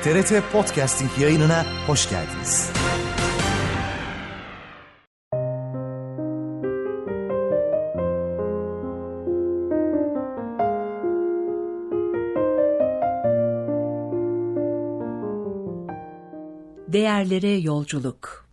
TRT Podcasting yayınına hoş geldiniz. Değerlere yolculuk.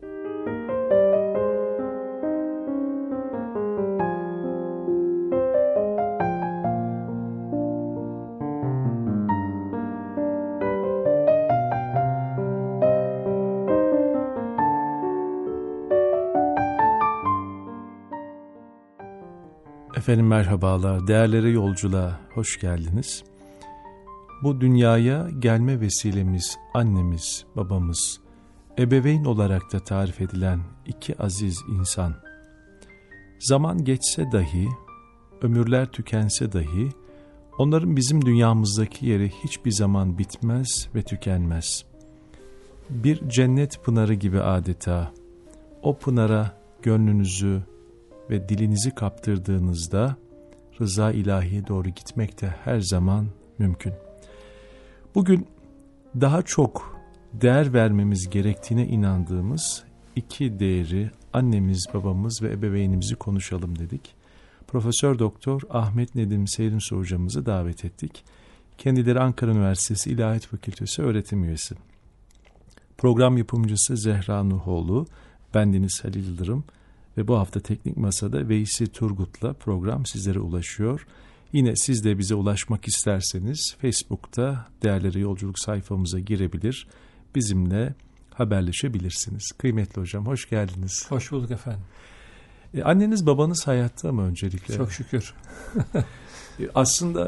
Efendim merhabalar, değerlere yolculuğa hoş geldiniz. Bu dünyaya gelme vesilemiz annemiz, babamız, ebeveyn olarak da tarif edilen iki aziz insan. Zaman geçse dahi, ömürler tükense dahi, onların bizim dünyamızdaki yeri hiçbir zaman bitmez ve tükenmez. Bir cennet pınarı gibi adeta, o pınara gönlünüzü ve dilinizi kaptırdığınızda rıza ilahiye doğru gitmek de her zaman mümkün. Bugün daha çok değer vermemiz gerektiğine inandığımız iki değeri, annemiz, babamız ve ebeveynimizi konuşalım dedik. Profesör Doktor Ahmet Nedim Seyrinsu hocamızı davet ettik. Kendileri Ankara Üniversitesi İlahiyat Fakültesi öğretim üyesi. Program yapımcısı Zehra Nuhoğlu, bendeniz Halil Yıldırım ve bu hafta Teknik Masa'da Veysi Turgut'la program sizlere ulaşıyor. Yine siz de bize ulaşmak isterseniz Facebook'ta Değerlere Yolculuk sayfamıza girebilir, bizimle haberleşebilirsiniz. Kıymetli hocam, hoş geldiniz. Hoş bulduk efendim. Anneniz babanız hayatta mı öncelikle? Çok şükür. Aslında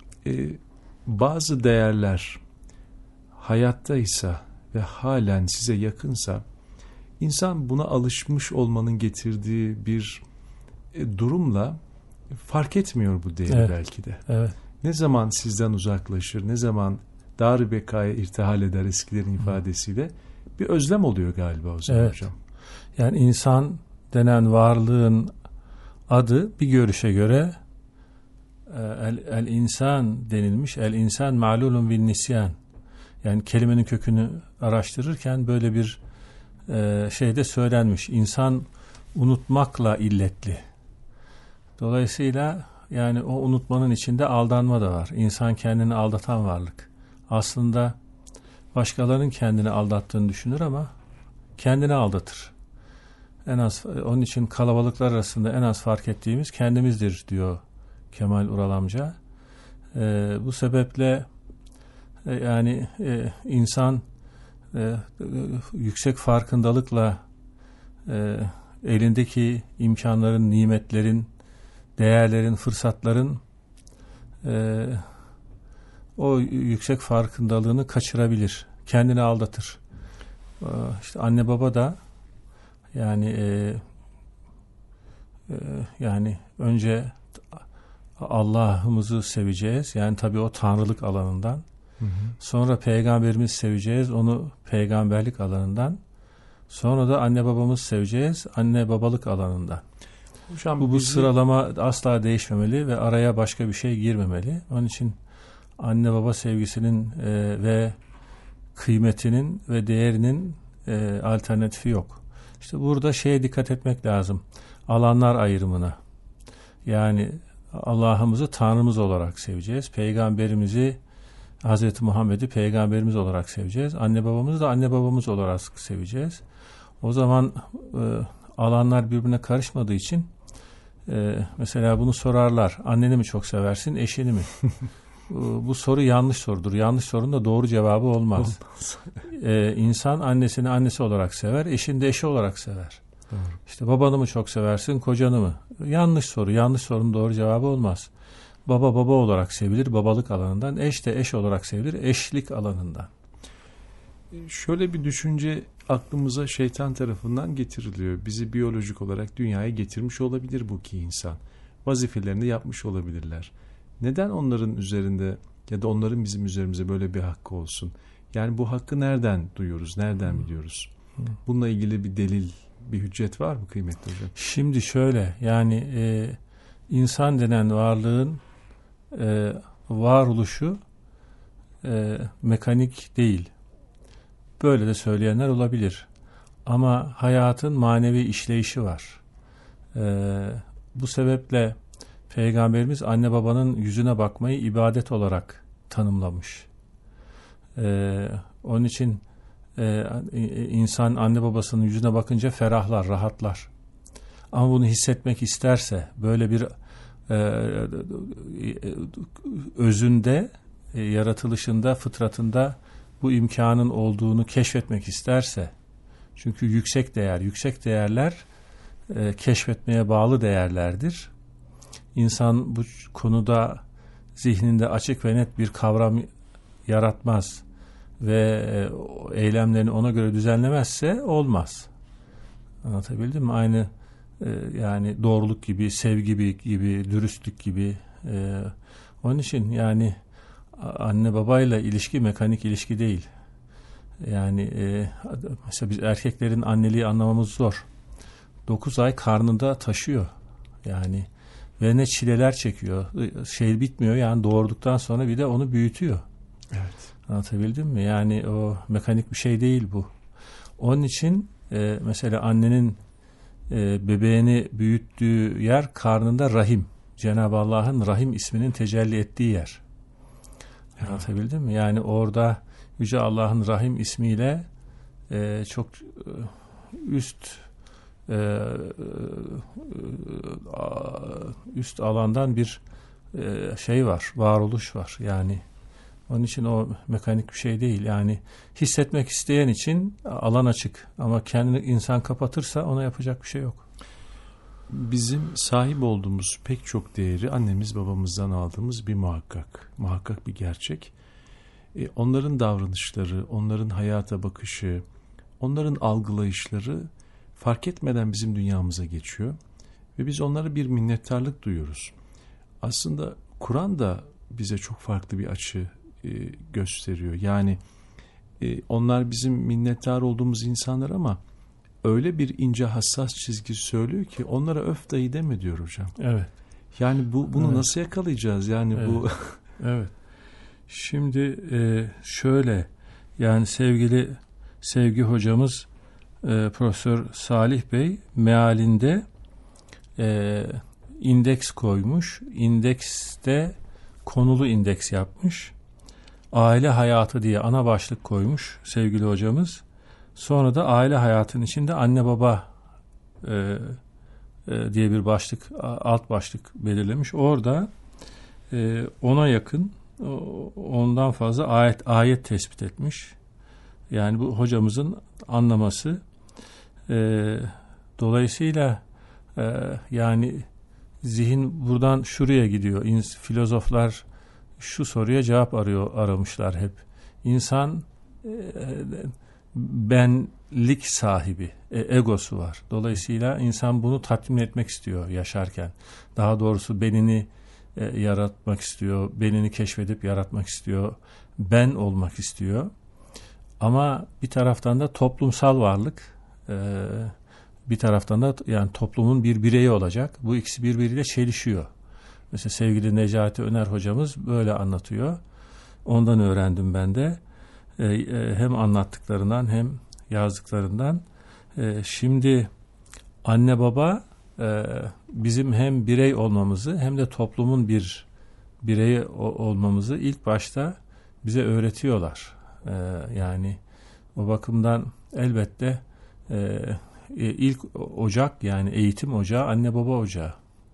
bazı değerler hayattaysa ve halen size yakınsa, İnsan buna alışmış olmanın getirdiği bir durumla fark etmiyor bu değeri, evet, belki de. Evet. Ne zaman sizden uzaklaşır, ne zaman dar-ı bekaya irtihal eder eskilerin ifadesiyle bir özlem oluyor galiba o zaman, evet, hocam. Yani insan denen varlığın adı bir görüşe göre el-insan denilmiş. El-insan ma'lulun bin nisyan. Yani kelimenin kökünü araştırırken böyle bir şeyde söylenmiş. İnsan unutmakla illetli. Dolayısıyla yani o unutmanın içinde aldanma da var. İnsan kendini aldatan varlık. Aslında başkalarının kendini aldattığını düşünür ama kendini aldatır. En az onun için kalabalıklar arasında en az fark ettiğimiz kendimizdir diyor Kemal Ural amca. Bu sebeple yani insan yüksek farkındalıkla elindeki imkanların, nimetlerin, değerlerin, fırsatların o yüksek farkındalığını kaçırabilir. Kendini aldatır. İşte anne baba da yani önce Allah'ımızı seveceğiz. Yani tabii o tanrılık alanından. Sonra peygamberimizi seveceğiz, onu peygamberlik alanından. Sonra da anne babamızı seveceğiz, anne babalık alanından. Hocam, bu sıralama asla değişmemeli ve araya başka bir şey girmemeli. Onun için anne baba sevgisinin ve kıymetinin ve değerinin alternatifi yok. İşte burada şeye dikkat etmek lazım. Alanlar ayrımına. Yani Allah'ımızı Tanrımız olarak seveceğiz. Peygamberimizi, Hazreti Muhammed'i peygamberimiz olarak seveceğiz. Anne babamızı da anne babamız olarak seveceğiz. O zaman alanlar birbirine karışmadığı için mesela bunu sorarlar. Anneni mi çok seversin, eşini mi? Bu soru yanlış sorudur. Yanlış sorunun da doğru cevabı olmaz. İnsan annesini annesi olarak sever, eşini de eşi olarak sever. Doğru. İşte babanı mı çok seversin, kocanı mı? Yanlış soru. Yanlış sorunun doğru cevabı olmaz. Baba baba olarak sevilir babalık alanından, eş de eş olarak sevilir eşlik alanından. Şöyle bir düşünce aklımıza şeytan tarafından getiriliyor. Bizi biyolojik olarak dünyaya getirmiş olabilir bu iki insan. Vazifelerini yapmış olabilirler. Neden onların üzerinde ya da onların bizim üzerimize böyle bir hakkı olsun? Yani bu hakkı nereden duyuyoruz, nereden biliyoruz? Bununla ilgili bir delil, bir hüccet var mı kıymetli hocam? Şimdi şöyle, yani insan denen varlığın varoluşu mekanik değil. Böyle de söyleyenler olabilir. Ama hayatın manevi işleyişi var. Bu sebeple Peygamberimiz anne babanın yüzüne bakmayı ibadet olarak tanımlamış. Onun için insan anne babasının yüzüne bakınca ferahlar, rahatlar. Ama bunu hissetmek isterse, böyle bir özünde, yaratılışında, fıtratında bu imkanın olduğunu keşfetmek isterse, çünkü yüksek değerler keşfetmeye bağlı değerlerdir. İnsan bu konuda zihninde açık ve net bir kavram yaratmaz ve eylemlerini ona göre düzenlemezse olmaz. Anlatabildim mi? Aynı yani doğruluk gibi, sevgi gibi, dürüstlük gibi. Onun için yani anne babayla ilişki mekanik ilişki değil. Yani mesela biz erkeklerin anneliği anlamamız zor. 9 ay karnında taşıyor. Yani ve ne çileler çekiyor. Şey bitmiyor yani, doğurduktan sonra bir de onu büyütüyor. Evet. Anlatabildim mi? Yani o mekanik bir şey değil bu. Onun için mesela annenin bebeğini büyüttüğü yer karnında rahim. Cenab-ı Allah'ın rahim isminin tecelli ettiği yer. Anlatabildim mi? Yani orada Yüce Allah'ın rahim ismiyle çok üst alandan bir şey var, varoluş var. Yani onun için o mekanik bir şey değil. Yani hissetmek isteyen için alan açık. Ama kendini insan kapatırsa ona yapacak bir şey yok. Bizim sahip olduğumuz pek çok değeri annemiz babamızdan aldığımız bir muhakkak bir gerçek. Onların davranışları, onların hayata bakışı, onların algılayışları fark etmeden bizim dünyamıza geçiyor ve biz onlara bir minnettarlık duyuyoruz. Aslında Kur'an da bize çok farklı bir açı gösteriyor. Yani onlar bizim minnettar olduğumuz insanlar ama öyle bir ince hassas çizgi söylüyor ki onlara öf dayı deme diyor hocam. Evet. Yani bunu evet. Nasıl yakalayacağız? Yani evet. bu evet. Şimdi şöyle, yani sevgi hocamız Profesör Salih Bey mealinde indeks koymuş. İndekste konulu indeks yapmış. Aile hayatı diye ana başlık koymuş sevgili hocamız. Sonra da aile hayatının içinde anne baba diye bir başlık, alt başlık belirlemiş. Orada ona yakın, ondan fazla ayet tespit etmiş. Yani bu hocamızın anlaması. Dolayısıyla yani zihin buradan şuraya gidiyor. Filozoflar şu soruya cevap aramışlar hep. İnsan benlik sahibi, egosu var. Dolayısıyla insan bunu tatmin etmek istiyor yaşarken. Daha doğrusu benini yaratmak istiyor, benini keşfedip yaratmak istiyor, ben olmak istiyor. Ama bir taraftan da toplumsal varlık, bir taraftan da yani toplumun bir bireyi olacak. Bu ikisi birbiriyle çelişiyor. Mesela sevgili Necati Öner hocamız böyle anlatıyor. Ondan öğrendim ben de. Hem anlattıklarından hem yazdıklarından. Şimdi anne baba bizim hem birey olmamızı hem de toplumun bir bireyi olmamızı ilk başta bize öğretiyorlar. Yani o bakımdan elbette ilk ocak, yani eğitim ocağı anne baba ocağı.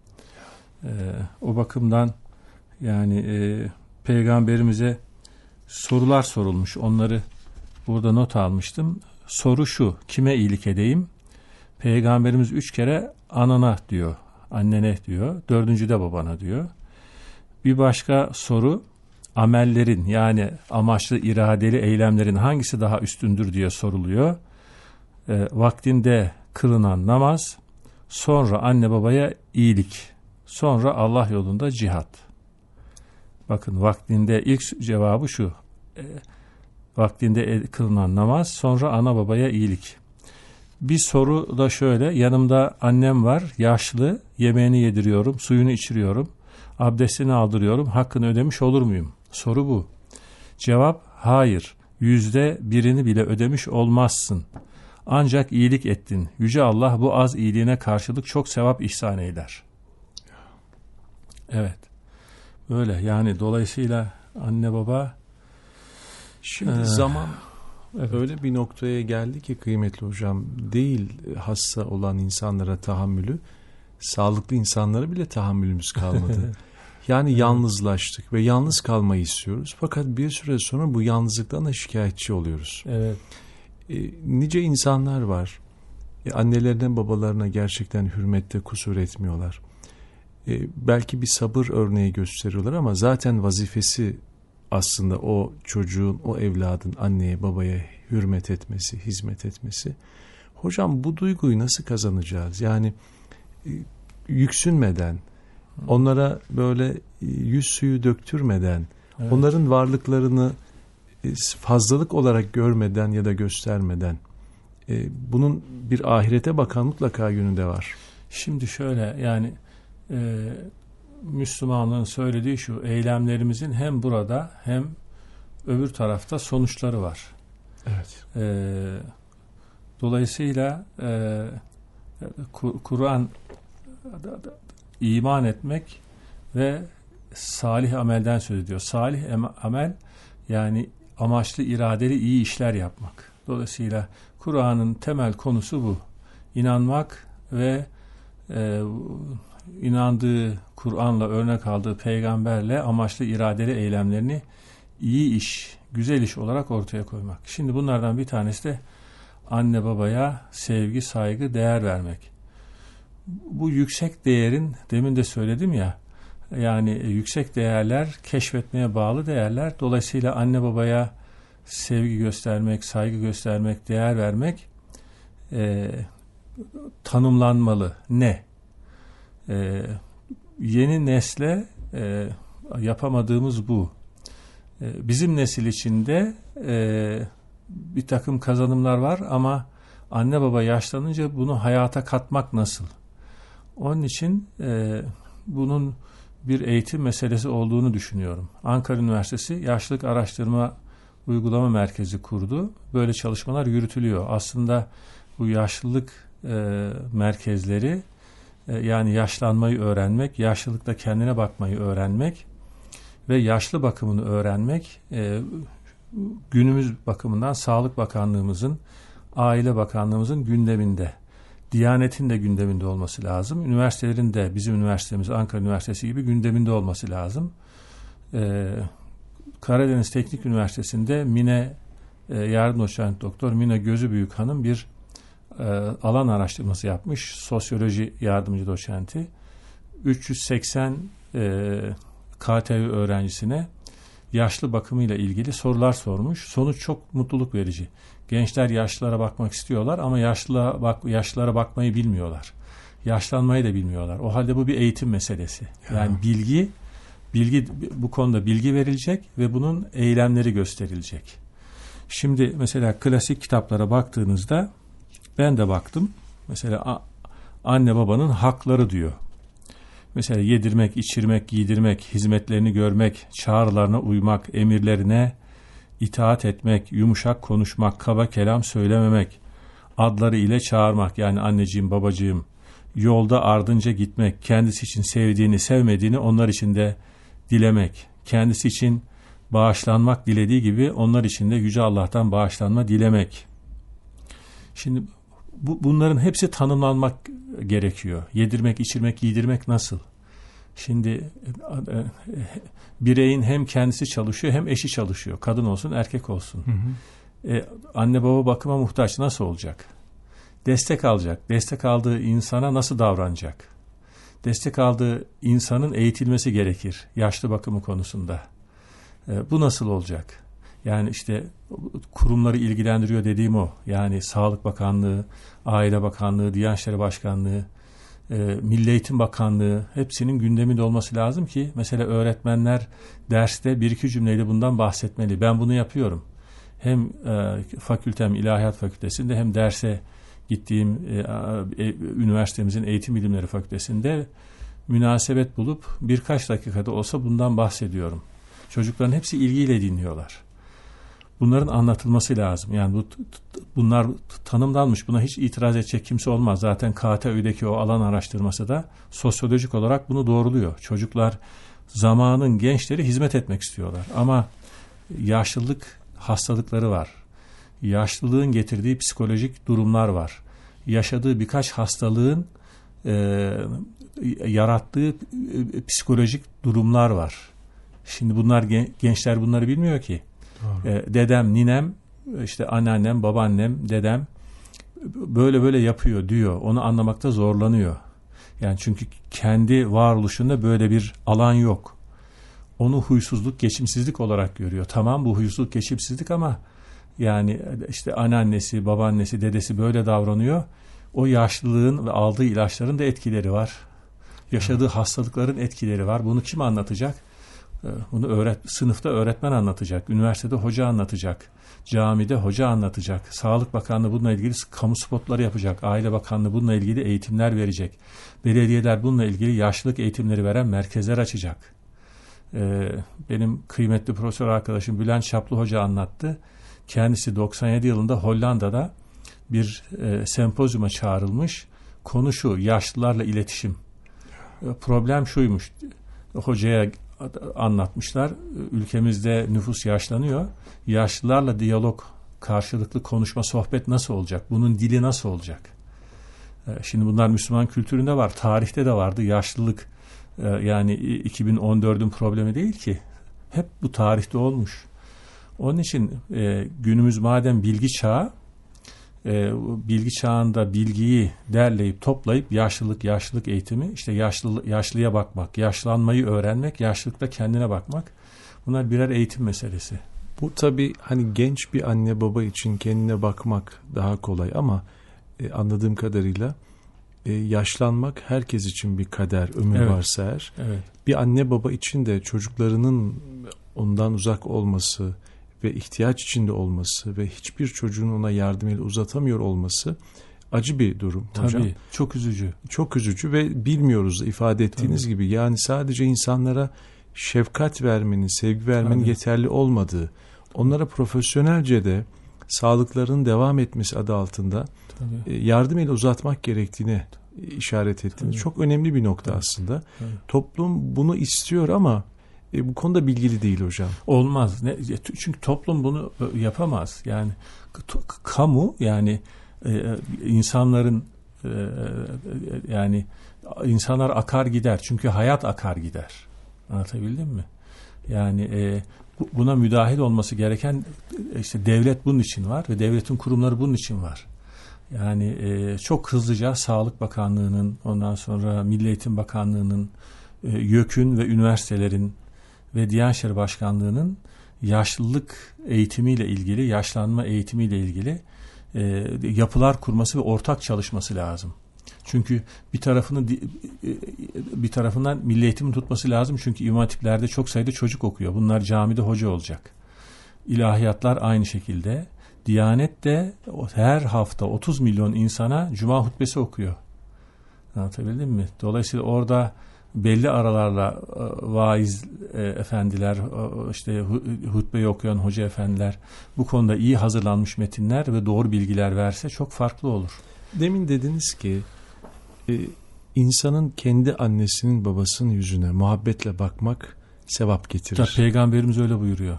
O bakımdan yani Peygamberimize sorular sorulmuş. Onları burada not almıştım. Soru şu: kime iyilik edeyim? Peygamberimiz 3 kere anana diyor, annene diyor, 4. de babana diyor. Bir başka soru, amellerin, yani amaçlı iradeli eylemlerin hangisi daha üstündür diye soruluyor. Vaktinde kılınan namaz, sonra anne babaya iyilik, sonra Allah yolunda cihat. Bakın, vaktinde ilk cevabı şu: vaktinde kılınan namaz, sonra ana babaya iyilik. Bir soru da şöyle: yanımda annem var, yaşlı, yemeğini yediriyorum, suyunu içiriyorum, abdestini aldırıyorum, hakkını ödemiş olur muyum? Soru bu. Cevap: hayır. %1'ini bile ödemiş olmazsın. Ancak iyilik ettin. Yüce Allah bu az iyiliğine karşılık çok sevap ihsan eyler. Evet. Böyle yani dolayısıyla anne baba şimdi zaman evet. öyle bir noktaya geldi ki kıymetli hocam, değil hasta olan insanlara tahammülü, sağlıklı insanlara bile tahammülümüz kalmadı. Yani yalnızlaştık ve yalnız kalmayı istiyoruz. Fakat bir süre sonra bu yalnızlıktan da şikayetçi oluyoruz. Evet. Nice insanlar var. Annelerine babalarına gerçekten hürmette kusur etmiyorlar. Belki bir sabır örneği gösteriyorlar ama zaten vazifesi aslında o çocuğun, o evladın anneye babaya hürmet etmesi, hizmet etmesi. Hocam bu duyguyu nasıl kazanacağız? Yani yüksünmeden, onlara böyle yüz suyu döktürmeden, evet, onların varlıklarını fazlalık olarak görmeden ya da göstermeden, bunun bir ahirete bakan mutlaka yönü de var. Şimdi şöyle yani Müslümanlığın söylediği şu: eylemlerimizin hem burada hem öbür tarafta sonuçları var. Evet. Dolayısıyla Kur'an iman etmek ve salih amelden söz ediyor. Salih amel yani amaçlı, iradeli iyi işler yapmak. Dolayısıyla Kur'an'ın temel konusu bu. İnanmak ve inandığı, Kur'an'la örnek aldığı peygamberle amaçlı, iradeli eylemlerini iyi iş, güzel iş olarak ortaya koymak. Şimdi bunlardan bir tanesi de anne babaya sevgi, saygı, değer vermek. Bu yüksek değerin, demin de söyledim ya, yani yüksek değerler keşfetmeye bağlı değerler. Dolayısıyla anne babaya sevgi göstermek, saygı göstermek, değer vermek tanımlanmalı. Ne? Yeni nesle yapamadığımız bu. Bizim nesil içinde bir takım kazanımlar var ama anne baba yaşlanınca bunu hayata katmak nasıl? Onun için bunun bir eğitim meselesi olduğunu düşünüyorum. Ankara Üniversitesi Yaşlılık Araştırma Uygulama Merkezi kurdu. Böyle çalışmalar yürütülüyor. Aslında bu yaşlılık merkezleri yani yaşlanmayı öğrenmek, yaşlılıkta kendine bakmayı öğrenmek ve yaşlı bakımını öğrenmek günümüz bakımından Sağlık Bakanlığımızın, Aile Bakanlığımızın gündeminde. Diyanet'in de gündeminde olması lazım. Üniversitelerin de bizim üniversitemiz Ankara Üniversitesi gibi gündeminde olması lazım. Karadeniz Teknik Üniversitesi'nde Mine yardım doçent doktor Mine Gözübüyük Hanım bir alan araştırması yapmış. Sosyoloji yardımcı doçenti. 380 KTÜ öğrencisine yaşlı bakımıyla ilgili sorular sormuş. Sonuç çok mutluluk verici. Gençler yaşlılara bakmak istiyorlar ama yaşlılara bakmayı bilmiyorlar. Yaşlanmayı da bilmiyorlar. O halde bu bir eğitim meselesi. Yani bilgi bu konuda bilgi verilecek ve bunun eylemleri gösterilecek. Şimdi mesela klasik kitaplara baktığınızda ben de baktım. Mesela anne babanın hakları diyor. Mesela yedirmek, içirmek, giydirmek, hizmetlerini görmek, çağrılarına uymak, emirlerine itaat etmek, yumuşak konuşmak, kaba kelam söylememek, adları ile çağırmak yani anneciğim, babacığım, yolda ardınca gitmek, kendisi için sevdiğini, sevmediğini onlar için de dilemek, kendisi için bağışlanmak dilediği gibi onlar için de Yüce Allah'tan bağışlanma dilemek. Şimdi bunların hepsi tanımlanmak gerekiyor. Yedirmek, içirmek, giydirmek nasıl? Şimdi bireyin hem kendisi çalışıyor hem eşi çalışıyor. Kadın olsun, erkek olsun. Hı hı. Anne baba bakıma muhtaç nasıl olacak? Destek alacak. Destek aldığı insana nasıl davranacak? Destek aldığı insanın eğitilmesi gerekir yaşlı bakımı konusunda. Bu nasıl olacak? Yani işte kurumları ilgilendiriyor dediğim o. Yani Sağlık Bakanlığı, Aile Bakanlığı, Diyanet İşleri Başkanlığı, Milli Eğitim Bakanlığı hepsinin gündeminde olması lazım ki mesela öğretmenler derste bir iki cümleyle bundan bahsetmeli. Ben bunu yapıyorum. Hem fakültem İlahiyat Fakültesi'nde hem derse gittiğim üniversitemizin Eğitim Bilimleri Fakültesi'nde münasebet bulup birkaç dakikada olsa bundan bahsediyorum. Çocukların hepsi ilgiyle dinliyorlar. bunların anlatılması lazım. Yani bunlar tanımlanmış. Buna hiç itiraz edecek kimse olmaz. Zaten KTÜ'deki o alan araştırması da sosyolojik olarak bunu doğruluyor. Çocuklar zamanın gençleri hizmet etmek istiyorlar. Ama yaşlılık hastalıkları var. Yaşlılığın getirdiği psikolojik durumlar var. Yaşadığı birkaç hastalığın yarattığı psikolojik durumlar var. Şimdi bunlar gençler bunları bilmiyor ki. Dedem, ninem, işte anneannem, babaannem, dedem böyle yapıyor diyor. Onu anlamakta zorlanıyor. Yani çünkü kendi varoluşunda böyle bir alan yok. Onu huysuzluk, geçimsizlik olarak görüyor. Tamam, bu huysuzluk, geçimsizlik ama yani işte anneannesi, babaannesi, dedesi böyle davranıyor. O yaşlılığın ve aldığı ilaçların da etkileri var. Yaşadığı hastalıkların etkileri var. Bunu kim anlatacak? Bunu sınıfta öğretmen anlatacak. Üniversitede hoca anlatacak. Camide hoca anlatacak. Sağlık Bakanlığı bununla ilgili kamu spotları yapacak. Aile Bakanlığı bununla ilgili eğitimler verecek. Belediyeler bununla ilgili yaşlılık eğitimleri veren merkezler açacak. Benim kıymetli profesör arkadaşım Bülent Şaplı Hoca anlattı. Kendisi 97 yılında Hollanda'da bir sempozyuma çağrılmış. Konu şu: yaşlılarla iletişim. Problem şuymuş. Hocaya anlatmışlar. Ülkemizde nüfus yaşlanıyor. Yaşlılarla diyalog, karşılıklı konuşma, sohbet nasıl olacak? Bunun dili nasıl olacak? Şimdi bunlar Müslüman kültüründe var. Tarihte de vardı. Yaşlılık yani 2014'ün problemi değil ki. Hep bu tarihte olmuş. Onun için günümüz madem bilgi çağı, bilgi çağında bilgiyi derleyip toplayıp yaşlılık eğitimi, işte yaşlıya bakmak, yaşlanmayı öğrenmek, yaşlılıkta kendine bakmak, bunlar birer eğitim meselesi. Bu tabii hani genç bir anne baba için kendine bakmak daha kolay ama anladığım kadarıyla yaşlanmak herkes için bir kader, ömür varsa eğer. Evet. Bir anne baba için de çocuklarının ondan uzak olması ve ihtiyaç içinde olması ve hiçbir çocuğun ona yardım eli uzatamıyor olması acı bir durum hocam. Tabii, çok üzücü. Çok üzücü ve bilmiyoruz ifade ettiğiniz gibi. Yani sadece insanlara şefkat vermenin, sevgi vermenin yeterli olmadığı, onlara profesyonelce de sağlıklarının devam etmesi adı altında yardım eli uzatmak gerektiğini işaret ettiniz. Çok önemli bir nokta aslında. Toplum bunu istiyor ama bu konuda bilgili değil hocam. Olmaz. Çünkü toplum bunu yapamaz. Yani kamu, yani insanların yani insanlar akar gider. Çünkü hayat akar gider. Anlatabildim mi? Yani buna müdahil olması gereken işte devlet bunun için var ve devletin kurumları bunun için var. Yani çok hızlıca Sağlık Bakanlığı'nın, ondan sonra Milli Eğitim Bakanlığı'nın, YÖK'ün ve üniversitelerin ve Diyanet İşleri Başkanlığı'nın yaşlılık eğitimiyle ilgili, yaşlanma eğitimiyle ilgili yapılar kurması ve ortak çalışması lazım. Çünkü bir tarafından milli eğitimin tutması lazım. Çünkü İmam Hatiplerde çok sayıda çocuk okuyor. Bunlar camide hoca olacak. İlahiyatlar aynı şekilde. Diyanet de her hafta 30 milyon insana cuma hutbesi okuyor. Anlatabildim mi? Dolayısıyla orada belli aralarla vaiz efendiler, işte hutbeyi okuyan hoca efendiler bu konuda iyi hazırlanmış metinler ve doğru bilgiler verse çok farklı olur. Demin dediniz ki insanın kendi annesinin babasının yüzüne muhabbetle bakmak sevap getirir. Tabii, Peygamberimiz öyle buyuruyor.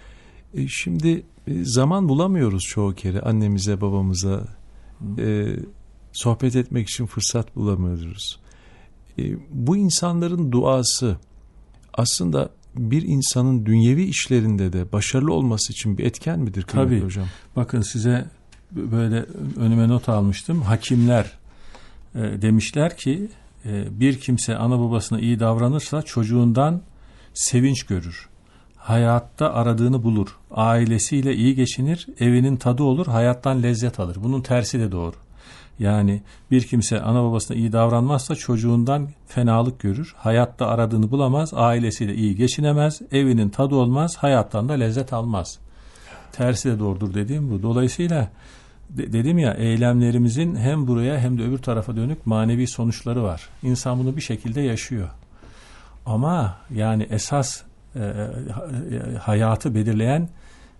Şimdi zaman bulamıyoruz çoğu kere annemize babamıza sohbet etmek için fırsat bulamıyoruz. Bu insanların duası aslında bir insanın dünyevi işlerinde de başarılı olması için bir etken midir kıymetli hocam? Bakın, size böyle önüme not almıştım. Hakimler demişler ki bir kimse ana babasına iyi davranırsa çocuğundan sevinç görür. Hayatta aradığını bulur. Ailesiyle iyi geçinir, evinin tadı olur, hayattan lezzet alır. Bunun tersi de doğru. Yani bir kimse ana babasına iyi davranmazsa çocuğundan fenalık görür. Hayatta aradığını bulamaz, ailesiyle iyi geçinemez, evinin tadı olmaz, hayattan da lezzet almaz. Tersi de doğrudur dediğim bu. Dolayısıyla dedim ya, eylemlerimizin hem buraya hem de öbür tarafa dönük manevi sonuçları var. İnsan bunu bir şekilde yaşıyor. Ama yani esas hayatı belirleyen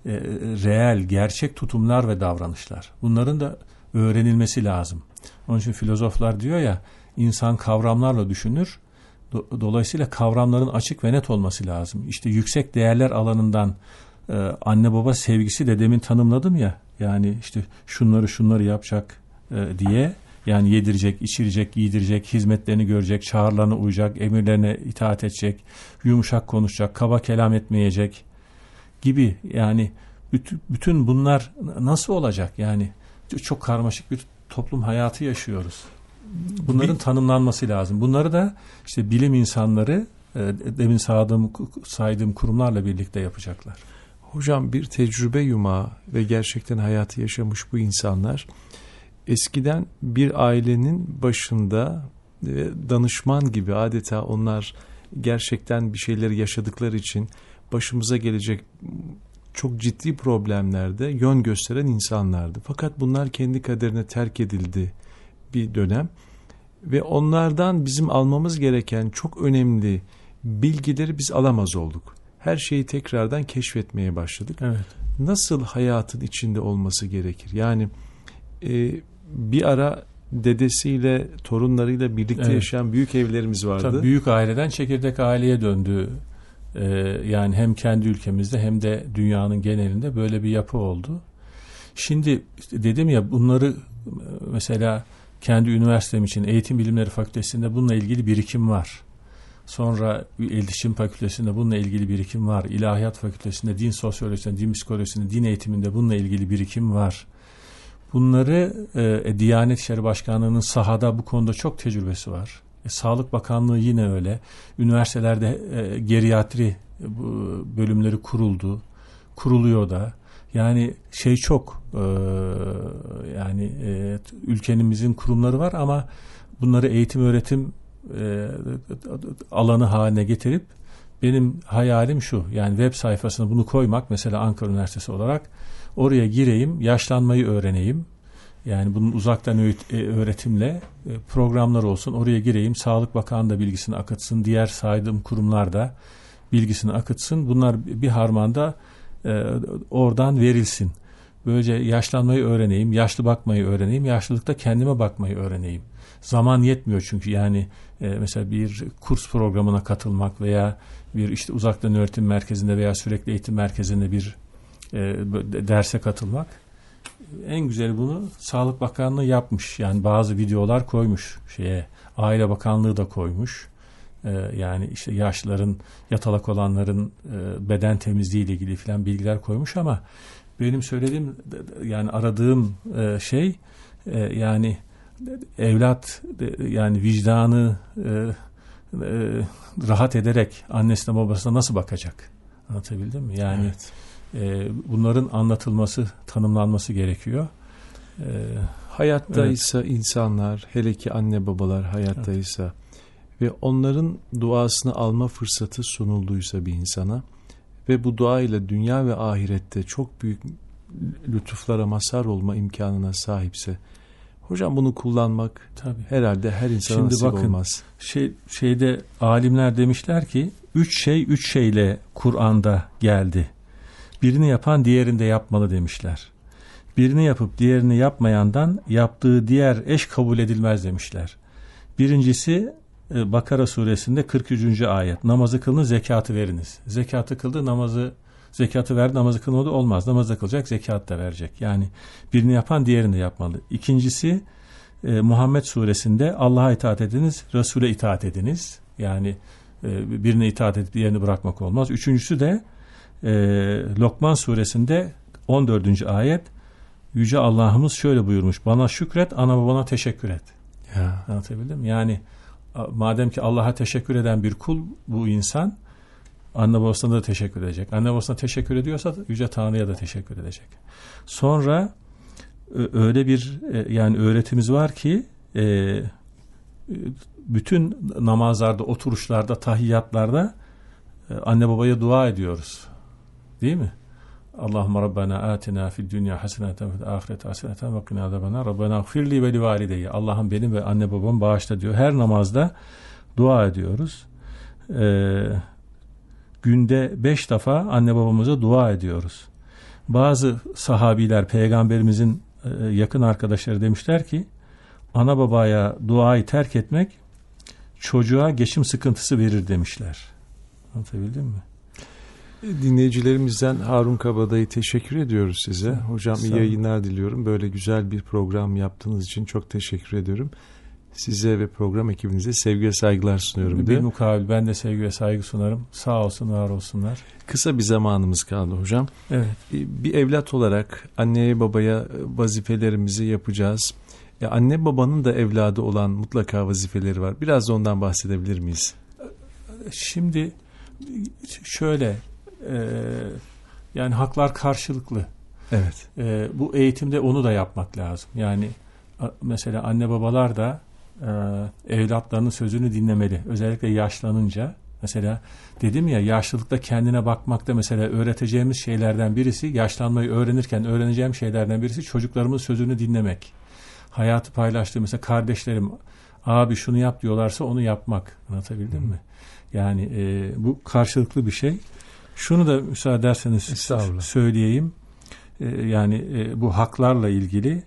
reel, gerçek tutumlar ve davranışlar. Bunların da öğrenilmesi lazım. Onun için filozoflar diyor ya, insan kavramlarla düşünür. Dolayısıyla kavramların açık ve net olması lazım. İşte yüksek değerler alanından anne baba sevgisi de demin tanımladım ya. Yani işte şunları yapacak diye. Yani yedirecek, içirecek, giydirecek, hizmetlerini görecek, çağrılarına uyacak, emirlerine itaat edecek, yumuşak konuşacak, kaba kelam etmeyecek gibi. Yani bütün bunlar nasıl olacak? Yani çok karmaşık bir toplum hayatı yaşıyoruz. Bunların tanımlanması lazım. Bunları da işte bilim insanları demin saydığım kurumlarla birlikte yapacaklar. Hocam, bir tecrübe yumağı ve gerçekten hayatı yaşamış bu insanlar eskiden bir ailenin başında danışman gibi, adeta onlar gerçekten bir şeyleri yaşadıkları için başımıza gelecek çok ciddi problemlerde yön gösteren insanlardı. Fakat bunlar kendi kaderine terk edildi bir dönem ve onlardan bizim almamız gereken çok önemli bilgileri biz alamaz olduk. Her şeyi tekrardan keşfetmeye başladık. Evet. Nasıl hayatın içinde olması gerekir? Yani bir ara dedesiyle, torunlarıyla birlikte yaşayan büyük evlerimiz vardı. Tabii büyük aileden çekirdek aileye döndü. Yani hem kendi ülkemizde hem de dünyanın genelinde böyle bir yapı oldu. Şimdi işte dedim ya, bunları mesela kendi üniversitem için Eğitim Bilimleri Fakültesi'nde bununla ilgili birikim var. Sonra İletişim Fakültesi'nde bununla ilgili birikim var. İlahiyat Fakültesi'nde din sosyolojisinde, din psikolojisinde, din eğitiminde bununla ilgili birikim var. Bunları Diyanet İşleri Başkanlığı'nın sahada bu konuda çok tecrübesi var. Sağlık Bakanlığı yine öyle. Üniversitelerde geriatri bölümleri kuruluyor da. Yani çok yani ülkemizin kurumları var ama bunları eğitim öğretim alanı haline getirip, benim hayalim şu, yani web sayfasına bunu koymak, mesela Ankara Üniversitesi olarak oraya gireyim, yaşlanmayı öğreneyim. Yani bunun uzaktan öğretimle programlar olsun, oraya gireyim, Sağlık Bakanlığı da bilgisini akıtsın, diğer saydığım kurumlar da bilgisini akıtsın. Bunlar bir harmanda oradan verilsin. Böylece yaşlanmayı öğreneyim, yaşlı bakmayı öğreneyim, yaşlılıkta kendime bakmayı öğreneyim. Zaman yetmiyor çünkü, yani mesela bir kurs programına katılmak veya bir işte uzaktan öğretim merkezinde veya sürekli eğitim merkezinde bir derse katılmak. En güzeli bunu Sağlık Bakanlığı yapmış. Yani bazı videolar koymuş Aile Bakanlığı da koymuş. Yani işte yaşlıların, yatalak olanların beden temizliği ile ilgili falan bilgiler koymuş ama benim söylediğim, yani aradığım yani evlat, yani vicdanı rahat ederek annesine babasına nasıl bakacak? Anlatabildim mi? Yani evet. Bunların anlatılması, tanımlanması gerekiyor. Hayattaysa insanlar, hele ki anne babalar hayattaysa ve onların duasını alma fırsatı sunulduysa bir insana ve bu dua ile dünya ve ahirette çok büyük lütuflara mazhar olma imkanına sahipse, hocam bunu kullanmak herhalde her insana nasip olmaz. Şeyde alimler demişler ki, üç şeyle Kur'an'da geldi. Birini yapan diğerini de yapmalı demişler. Birini yapıp diğerini yapmayandan yaptığı diğer eş kabul edilmez demişler. Birincisi Bakara suresinde 43. ayet. Namazı kılın, zekatı veriniz. Zekatı kıldı, zekatı verdi, namazı kılmadı olmaz. Namazı kılacak, zekat da verecek. Yani birini yapan diğerini de yapmalı. İkincisi Muhammed suresinde Allah'a itaat ediniz, Resul'e itaat ediniz. Yani birine itaat edip diğerini bırakmak olmaz. Üçüncüsü de Lokman suresinde 14. ayet. Yüce Allah'ımız şöyle buyurmuş: bana şükret, ana babana teşekkür et. Ya. Anlatabildim mi? Yani madem ki Allah'a teşekkür eden bir kul bu insan, anne babasına da teşekkür edecek. Anne babasına teşekkür ediyorsa Yüce Tanrı'ya da teşekkür edecek. Sonra öyle bir yani öğretimiz var ki bütün namazlarda, oturuşlarda, tahiyyatlarda anne babaya dua ediyoruz. Değil mi? Allahümme Rabbena atina fid dünya haseneten ve fil ahireti haseneten ve qina azabannar. Rabbena gfirli ve li valideyye. Allah'ım benim ve anne babamı bağışla diyor. Her namazda dua ediyoruz. Günde 5 defa anne babamıza dua ediyoruz. Bazı sahabiler, peygamberimizin yakın arkadaşları demişler ki ana babaya duayı terk etmek çocuğa geçim sıkıntısı verir demişler. Anlatabildim mi? Dinleyicilerimizden Harun Kabadayı teşekkür ediyoruz size. Hocam iyi yayınlar diliyorum. Böyle güzel bir program yaptığınız için çok teşekkür ediyorum. Size ve program ekibinize sevgi ve saygılar sunuyorum. Bir mukabil ben de sevgi ve saygı sunarım. Sağ olsun, var olsunlar. Kısa bir zamanımız kaldı hocam. Evet. Bir evlat olarak anneye babaya vazifelerimizi yapacağız. Anne babanın da evladı olan mutlaka vazifeleri var. Biraz da ondan bahsedebilir miyiz? Şimdi şöyle yani haklar karşılıklı. Evet. Bu eğitimde onu da yapmak lazım. Yani mesela anne babalar da evlatlarının sözünü dinlemeli. Özellikle yaşlanınca. Mesela dedim ya, yaşlılıkta kendine bakmakta mesela öğreteceğimiz şeylerden birisi, yaşlanmayı öğrenirken öğreneceğim şeylerden birisi çocuklarımın sözünü dinlemek. Hayatı paylaştığı mesela kardeşlerim abi şunu yap diyorlarsa onu yapmak. Anlatabildim mi? Yani bu karşılıklı bir şey. Şunu da müsaade ederseniz söyleyeyim. Yani bu haklarla ilgili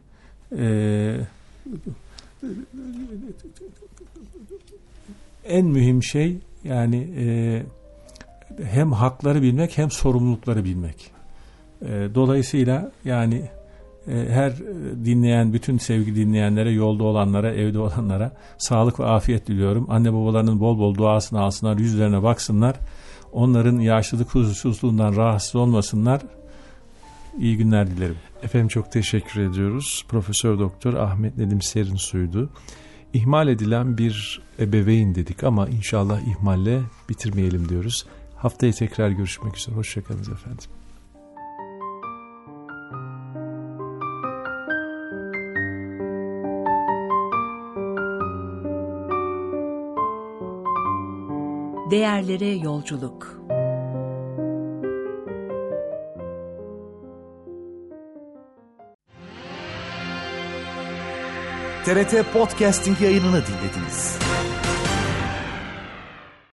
en mühim şey yani hem hakları bilmek hem sorumlulukları bilmek. Dolayısıyla yani her dinleyen, bütün sevgili dinleyenlere, yolda olanlara, evde olanlara sağlık ve afiyet diliyorum. Anne babalarının bol bol duasını alsınlar, yüzlerine baksınlar. Onların yaşlılık huzursuzluğundan rahatsız olmasınlar. İyi günler dilerim. Efendim çok teşekkür ediyoruz. Profesör Doktor Ahmet Nedim Serinsoy'du. İhmal edilen bir ebeveyn dedik ama inşallah ihmalle bitirmeyelim diyoruz. Haftaya tekrar görüşmek üzere. Hoşçakalın efendim. Değerlere yolculuk. TRT Podcasting yayınını dinlediniz.